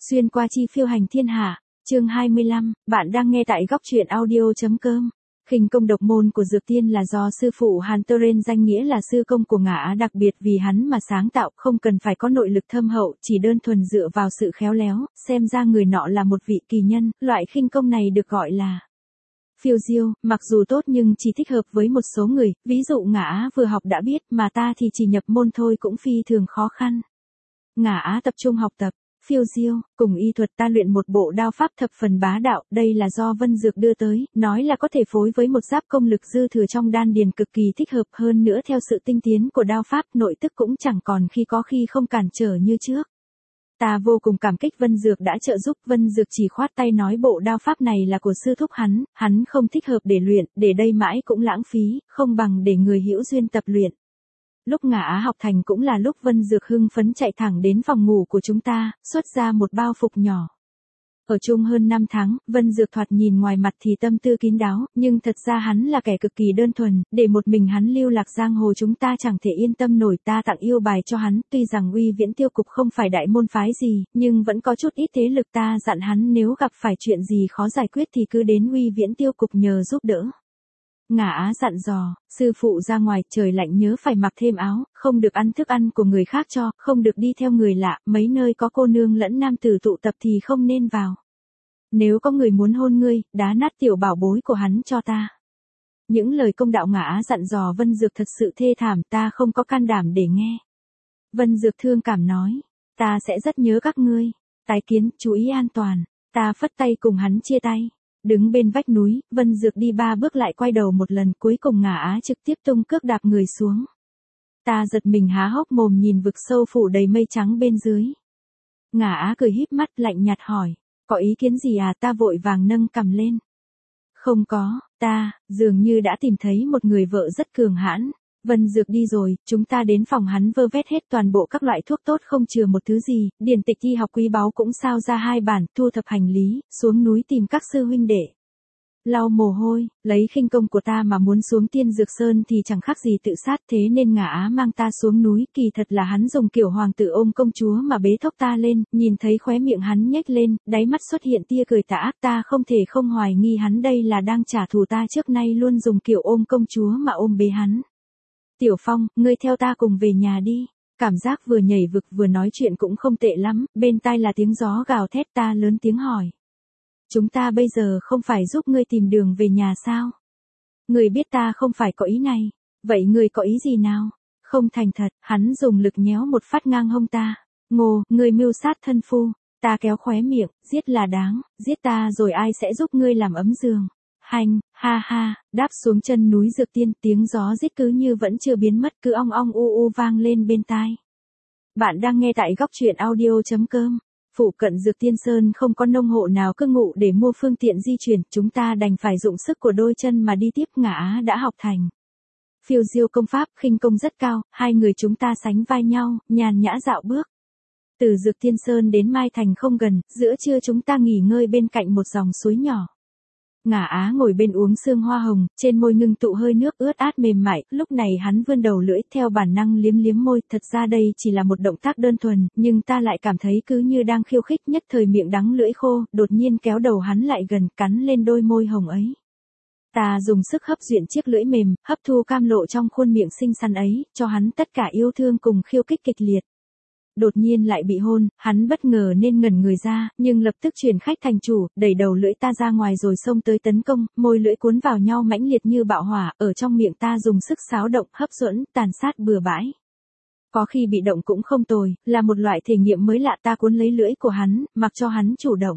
Xuyên qua chi phiêu hành thiên hạ, chương 25, bạn đang nghe tại góc truyện audio.com. Khinh công độc môn của Dược Tiên là do sư phụ Hàn Tơ Ren danh nghĩa là sư công của Ngã Á đặc biệt vì hắn mà sáng tạo, không cần phải có nội lực thâm hậu, chỉ đơn thuần dựa vào sự khéo léo, xem ra người nọ là một vị kỳ nhân, loại khinh công này được gọi là phiêu diêu, mặc dù tốt nhưng chỉ thích hợp với một số người, ví dụ Ngã Á vừa học đã biết, mà ta thì chỉ nhập môn thôi cũng phi thường khó khăn. Ngã Á tập trung học tập phiêu diêu, cùng y thuật ta luyện một bộ đao pháp thập phần bá đạo, đây là do Vân Dược đưa tới, nói là có thể phối với một giáp công lực dư thừa trong đan điền cực kỳ thích hợp hơn nữa theo sự tinh tiến của đao pháp nội tức cũng chẳng còn khi có khi không cản trở như trước. Ta vô cùng cảm kích Vân Dược đã trợ giúp, Vân Dược chỉ khoát tay nói bộ đao pháp này là của sư thúc hắn không thích hợp để luyện, để đây mãi cũng lãng phí, không bằng để người hữu duyên tập luyện. Lúc Ngã Á học thành cũng là lúc Vân Dược hưng phấn chạy thẳng đến phòng ngủ của chúng ta, xuất ra một bao phục nhỏ. Ở chung hơn 5 tháng, Vân Dược thoạt nhìn ngoài mặt thì tâm tư kín đáo, nhưng thật ra hắn là kẻ cực kỳ đơn thuần, để một mình hắn lưu lạc giang hồ chúng ta chẳng thể yên tâm nổi. Ta tặng yêu bài cho hắn, tuy rằng Uy Viễn Tiêu Cục không phải đại môn phái gì, nhưng vẫn có chút ít thế lực, ta dặn hắn nếu gặp phải chuyện gì khó giải quyết thì cứ đến Uy Viễn Tiêu Cục nhờ giúp đỡ. Ngã Á dặn dò, sư phụ ra ngoài trời lạnh nhớ phải mặc thêm áo, không được ăn thức ăn của người khác cho, không được đi theo người lạ, mấy nơi có cô nương lẫn nam tử tụ tập thì không nên vào. Nếu có người muốn hôn ngươi, đá nát tiểu bảo bối của hắn cho ta. Những lời công đạo Ngã Á dặn dò Vân Dược thật sự thê thảm, ta không có can đảm để nghe. Vân Dược thương cảm nói, ta sẽ rất nhớ các ngươi, tái kiến, chú ý an toàn. Ta phất tay cùng hắn chia tay. Đứng bên vách núi, Vân Dược đi 3 bước lại quay đầu một lần, cuối cùng Ngã Á trực tiếp tung cước đạp người xuống. Ta giật mình há hốc mồm nhìn vực sâu phủ đầy mây trắng bên dưới. Ngã Á cười híp mắt lạnh nhạt hỏi, có ý kiến gì à? Ta vội vàng nâng cằm lên. Không có, ta, dường như đã tìm thấy một người vợ rất cường hãn. Vân Dược đi rồi, chúng ta đến phòng hắn vơ vét hết toàn bộ các loại thuốc tốt không chừa một thứ gì, điển tịch y học quý báu cũng sao ra 2 bản, thu thập hành lý, xuống núi tìm các sư huynh đệ. Lau mồ hôi, lấy khinh công của ta mà muốn xuống Tiên Dược Sơn thì chẳng khác gì tự sát, thế nên Ngã Á mang ta xuống núi, kỳ thật là hắn dùng kiểu hoàng tử ôm công chúa mà bế thốc ta lên, nhìn thấy khóe miệng hắn nhếch lên, đáy mắt xuất hiện tia cười tà ác, ta không thể không hoài nghi hắn đây là đang trả thù ta trước nay luôn dùng kiểu ôm công chúa mà ôm bế hắn. Tiểu Phong, ngươi theo ta cùng về nhà đi. Cảm giác vừa nhảy vực vừa nói chuyện cũng không tệ lắm, bên tai là tiếng gió gào thét, ta lớn tiếng hỏi. Chúng ta bây giờ không phải giúp ngươi tìm đường về nhà sao? Ngươi biết ta không phải có ý này. Vậy ngươi có ý gì nào? Không thành thật, hắn dùng lực nhéo một phát ngang hông ta. Ngô, ngươi mưu sát thân phu. Ta kéo khóe miệng, giết là đáng, giết ta rồi ai sẽ giúp ngươi làm ấm giường. Hành, ha ha, đáp xuống chân núi Dược Tiên, tiếng gió rít cứ như vẫn chưa biến mất, cứ ong ong u u vang lên bên tai. Bạn đang nghe tại góc truyện audio.com. Phụ cận Dược Tiên Sơn không có nông hộ nào cư ngụ để mua phương tiện di chuyển, chúng ta đành phải dụng sức của đôi chân mà đi tiếp. Ngã Á đã học thành phiêu diêu công pháp, khinh công rất cao, hai người chúng ta sánh vai nhau, nhàn nhã dạo bước. Từ Dược Tiên Sơn đến Mai Thành không gần, giữa trưa chúng ta nghỉ ngơi bên cạnh một dòng suối nhỏ. Ngã Á ngồi bên uống sương hoa hồng, trên môi ngưng tụ hơi nước ướt át mềm mại, lúc này hắn vươn đầu lưỡi theo bản năng liếm liếm môi, thật ra đây chỉ là một động tác đơn thuần, nhưng ta lại cảm thấy cứ như đang khiêu khích, nhất thời miệng đắng lưỡi khô, đột nhiên kéo đầu hắn lại gần, cắn lên đôi môi hồng ấy. Ta dùng sức hấp duyện chiếc lưỡi mềm, hấp thu cam lộ trong khuôn miệng xinh xắn ấy, cho hắn tất cả yêu thương cùng khiêu khích kịch liệt. Đột nhiên lại bị hôn, hắn bất ngờ nên ngẩn người ra, nhưng lập tức chuyển khách thành chủ, đẩy đầu lưỡi ta ra ngoài rồi xông tới tấn công, môi lưỡi cuốn vào nhau mãnh liệt như bạo hỏa, ở trong miệng ta dùng sức xáo động, hấp dẫn, tàn sát bừa bãi. Có khi bị động cũng không tồi, là một loại thể nghiệm mới lạ, ta cuốn lấy lưỡi của hắn, mặc cho hắn chủ động.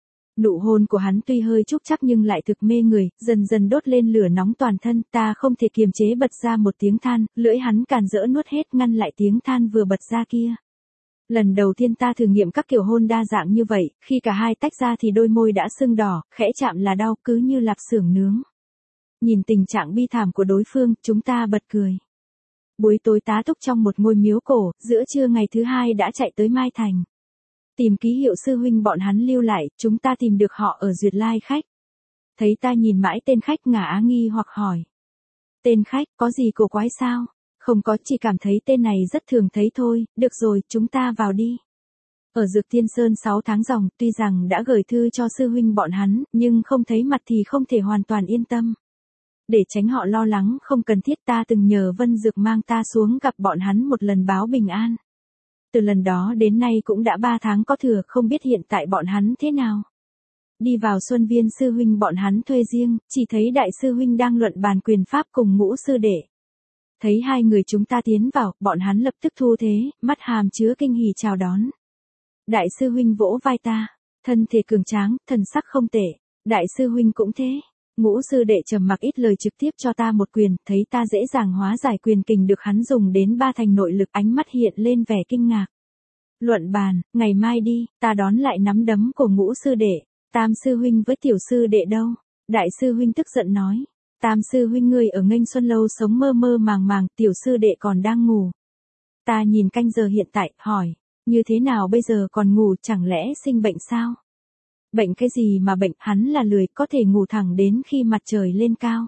Nụ hôn của hắn tuy hơi trúc chắc nhưng lại thực mê người, dần dần đốt lên lửa nóng toàn thân, ta không thể kiềm chế bật ra một tiếng than, lưỡi hắn càn rỡ nuốt hết ngăn lại tiếng than vừa bật ra kia. Lần đầu tiên ta thử nghiệm các kiểu hôn đa dạng như vậy, khi cả hai tách ra thì đôi môi đã sưng đỏ, khẽ chạm là đau, cứ như lạp xưởng nướng. Nhìn tình trạng bi thảm của đối phương, chúng ta bật cười. Buổi tối tá túc trong một ngôi miếu cổ, giữa trưa ngày thứ 2 đã chạy tới Mai Thành. Tìm ký hiệu sư huynh bọn hắn lưu lại, chúng ta tìm được họ ở Duyệt Lai khách. Thấy ta nhìn mãi tên khách, Ngã Á nghi hoặc hỏi. Tên khách, có gì cổ quái sao? Không có, chỉ cảm thấy tên này rất thường thấy thôi, được rồi, chúng ta vào đi. Ở Dược Tiên Sơn 6 tháng ròng, tuy rằng đã gửi thư cho sư huynh bọn hắn, nhưng không thấy mặt thì không thể hoàn toàn yên tâm. Để tránh họ lo lắng không cần thiết ta từng nhờ Vân Dược mang ta xuống gặp bọn hắn một lần báo bình an. Từ lần đó đến nay cũng đã 3 tháng có thừa, không biết hiện tại bọn hắn thế nào. Đi vào Xuân Viên sư huynh bọn hắn thuê riêng, chỉ thấy đại sư huynh đang luận bàn quyền pháp cùng Ngũ sư đệ. Thấy hai người chúng ta tiến vào, bọn hắn lập tức thu thế, mắt hàm chứa kinh hỉ chào đón. Đại sư huynh vỗ vai ta, thân thể cường tráng, thần sắc không tệ. Đại sư huynh cũng thế. Ngũ sư đệ trầm mặc ít lời trực tiếp cho ta một quyền, thấy ta dễ dàng hóa giải quyền kình được hắn dùng đến 3 thành nội lực, ánh mắt hiện lên vẻ kinh ngạc. Luận bàn, ngày mai đi, ta đón lại nắm đấm của Ngũ sư đệ. Tam sư huynh với tiểu sư đệ đâu? Đại sư huynh tức giận nói. Tam sư huynh ngươi ở Nghênh Xuân lâu sống mơ mơ màng màng, tiểu sư đệ còn đang ngủ. Ta nhìn canh giờ hiện tại, hỏi, như thế nào bây giờ còn ngủ, chẳng lẽ sinh bệnh sao? Bệnh cái gì mà bệnh, hắn là lười, có thể ngủ thẳng đến khi mặt trời lên cao.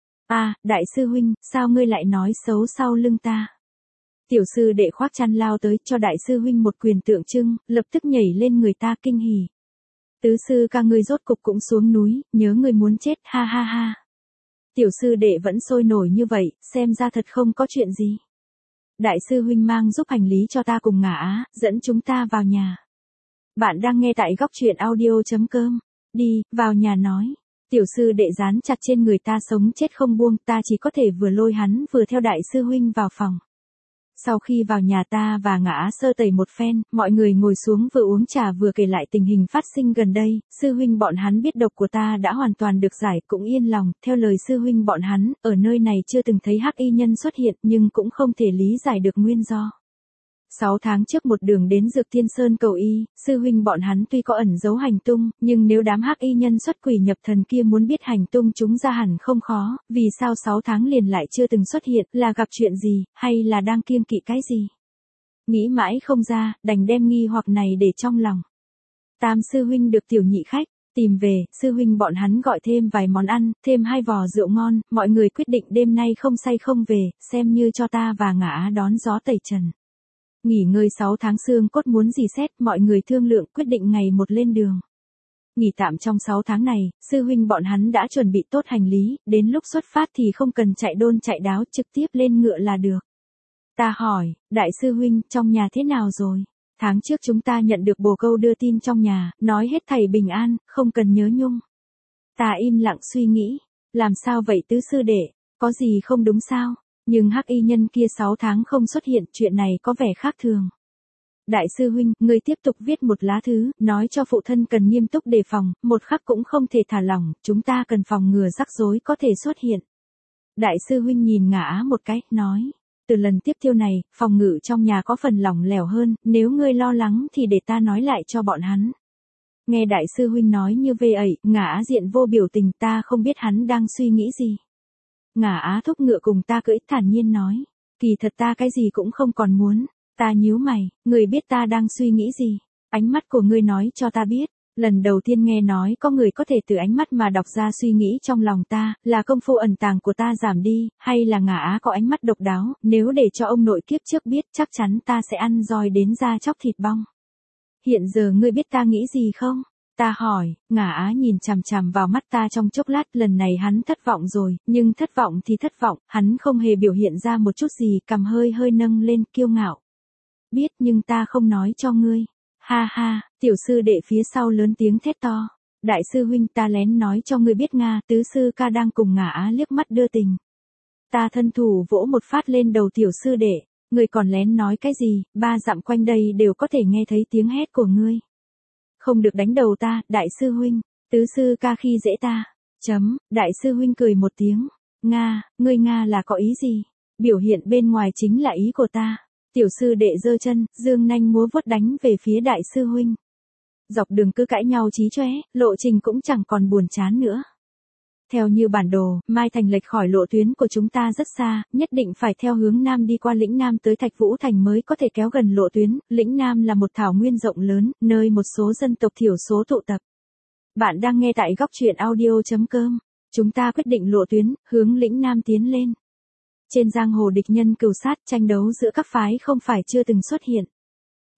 Đại sư huynh, sao ngươi lại nói xấu sau lưng ta? Tiểu sư đệ khoác chăn lao tới, cho đại sư huynh một quyền tượng trưng, lập tức nhảy lên người ta kinh hỉ. Tứ sư ca ngươi rốt cục cũng xuống núi, nhớ ngươi muốn chết, ha ha ha. Tiểu sư đệ vẫn sôi nổi như vậy, xem ra thật không có chuyện gì. Đại sư huynh mang giúp hành lý cho ta cùng Ngả Á, dẫn chúng ta vào nhà. Bạn đang nghe tại góc truyện audio.com. Đi, vào nhà nói. Tiểu sư đệ dán chặt trên người ta sống chết không buông, ta chỉ có thể vừa lôi hắn vừa theo đại sư huynh vào phòng. Sau khi vào nhà ta và Ngả sơ tẩy một phen, mọi người ngồi xuống vừa uống trà vừa kể lại tình hình phát sinh gần đây, sư huynh bọn hắn biết độc của ta đã hoàn toàn được giải cũng yên lòng, theo lời sư huynh bọn hắn, ở nơi này chưa từng thấy hắc y nhân xuất hiện nhưng cũng không thể lý giải được nguyên do. 6 tháng trước một đường đến Dược Tiên Sơn cầu y, sư huynh bọn hắn tuy có ẩn giấu hành tung, nhưng nếu đám hắc y nhân xuất quỷ nhập thần kia muốn biết hành tung chúng ra hẳn không khó, vì sao 6 tháng liền lại chưa từng xuất hiện, là gặp chuyện gì, hay là đang kiêng kỵ cái gì? Nghĩ mãi không ra, đành đem nghi hoặc này để trong lòng. Tam sư huynh được tiểu nhị khách tìm về, sư huynh bọn hắn gọi thêm vài món ăn, thêm 2 vò rượu ngon, mọi người quyết định đêm nay không say không về, xem như cho ta và Ngả đón gió tẩy trần. Nghỉ ngơi 6 tháng xương cốt muốn gì xét, mọi người thương lượng quyết định ngày một lên đường. Nghỉ tạm trong 6 tháng này, sư huynh bọn hắn đã chuẩn bị tốt hành lý, đến lúc xuất phát thì không cần chạy đôn chạy đáo, trực tiếp lên ngựa là được. Ta hỏi, đại sư huynh, trong nhà thế nào rồi? Tháng trước chúng ta nhận được bồ câu đưa tin trong nhà, nói hết thảy bình an, không cần nhớ nhung. Ta im lặng suy nghĩ, làm sao vậy tứ sư đệ, có gì không đúng sao? Nhưng hắc y nhân kia 6 tháng không xuất hiện, chuyện này có vẻ khác thường. Đại sư huynh, người tiếp tục viết một lá thư, nói cho phụ thân cần nghiêm túc đề phòng, một khắc cũng không thể thả lỏng, chúng ta cần phòng ngừa rắc rối có thể xuất hiện. Đại sư huynh nhìn Ngả một cái, nói, từ lần tiếp theo này, phòng ngự trong nhà có phần lỏng lẻo hơn, nếu ngươi lo lắng thì để ta nói lại cho bọn hắn. Nghe đại sư huynh nói như vậy ấy, Ngả diện vô biểu tình, ta không biết hắn đang suy nghĩ gì. Ngả thúc ngựa cùng ta cưỡi, thản nhiên nói, kỳ thật ta cái gì cũng không còn muốn. Ta nhíu mày, người biết ta đang suy nghĩ gì? Ánh mắt của ngươi nói cho ta biết. Lần đầu tiên nghe nói có người có thể từ ánh mắt mà đọc ra suy nghĩ trong lòng ta, là công phu ẩn tàng của ta giảm đi, hay là Ngả có ánh mắt độc đáo, nếu để cho ông nội kiếp trước biết chắc chắn ta sẽ ăn roi đến da chóc thịt bong. Hiện giờ ngươi biết ta nghĩ gì không? Ta hỏi, Ngả nhìn chằm chằm vào mắt ta trong chốc lát, lần này hắn thất vọng rồi, nhưng thất vọng thì thất vọng, hắn không hề biểu hiện ra một chút gì, cằm hơi hơi nâng lên, kiêu ngạo. Biết nhưng ta không nói cho ngươi. Ha ha, tiểu sư đệ phía sau lớn tiếng thét to. Đại sư huynh ta lén nói cho ngươi biết Nga, tứ sư ca đang cùng Ngả liếc mắt đưa tình. Ta thân thủ vỗ một phát lên đầu tiểu sư đệ, ngươi còn lén nói cái gì, 3 dặm quanh đây đều có thể nghe thấy tiếng hét của ngươi. Không được đánh đầu ta, đại sư huynh, tứ sư ca khi dễ ta. Đại sư huynh cười một tiếng. Nga, ngươi Nga là có ý gì? Biểu hiện bên ngoài chính là ý của ta. Tiểu sư đệ giơ chân, dương nanh múa vuốt đánh về phía đại sư huynh. Dọc đường cứ cãi nhau chí chóe, lộ trình cũng chẳng còn buồn chán nữa. Theo như bản đồ, Mai Thành lệch khỏi lộ tuyến của chúng ta rất xa, nhất định phải theo hướng Nam đi qua lĩnh Nam tới Thạch Vũ Thành mới có thể kéo gần lộ tuyến. Lĩnh Nam là một thảo nguyên rộng lớn, nơi một số dân tộc thiểu số tụ tập. Bạn đang nghe tại góc truyện audio.com. Chúng ta quyết định lộ tuyến, hướng lĩnh Nam tiến lên. Trên giang hồ địch nhân cừu sát, tranh đấu giữa các phái không phải chưa từng xuất hiện.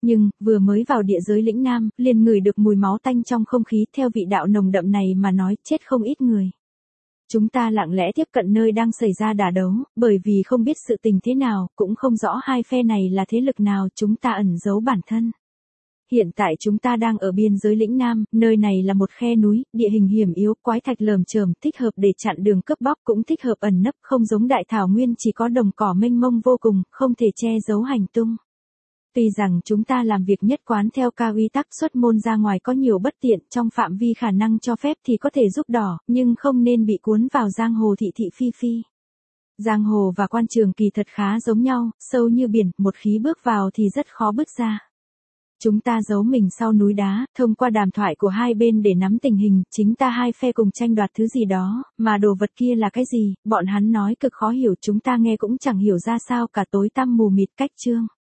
Nhưng, vừa mới vào địa giới lĩnh Nam, liền ngửi được mùi máu tanh trong không khí, theo vị đạo nồng đậm này mà nói, chết không ít người. Chúng ta lặng lẽ tiếp cận nơi đang xảy ra đả đấu, bởi vì không biết sự tình thế nào, cũng không rõ hai phe này là thế lực nào, chúng ta ẩn giấu bản thân. Hiện tại chúng ta đang ở biên giới lĩnh Nam, nơi này là một khe núi, địa hình hiểm yếu, quái thạch lởm chởm, thích hợp để chặn đường cướp bóc, cũng thích hợp ẩn nấp, không giống đại thảo nguyên chỉ có đồng cỏ mênh mông vô cùng, không thể che giấu hành tung. Tuy rằng chúng ta làm việc nhất quán theo cao quy tắc xuất môn ra ngoài có nhiều bất tiện, trong phạm vi khả năng cho phép thì có thể giúp đỏ, nhưng không nên bị cuốn vào giang hồ thị thị phi phi. Giang hồ và quan trường kỳ thật khá giống nhau, sâu như biển, một khi bước vào thì rất khó bước ra. Chúng ta giấu mình sau núi đá, thông qua đàm thoại của hai bên để nắm tình hình, chính ta hai phe cùng tranh đoạt thứ gì đó, mà đồ vật kia là cái gì, bọn hắn nói cực khó hiểu, chúng ta nghe cũng chẳng hiểu ra sao cả, tối tăm mù mịt cách chương.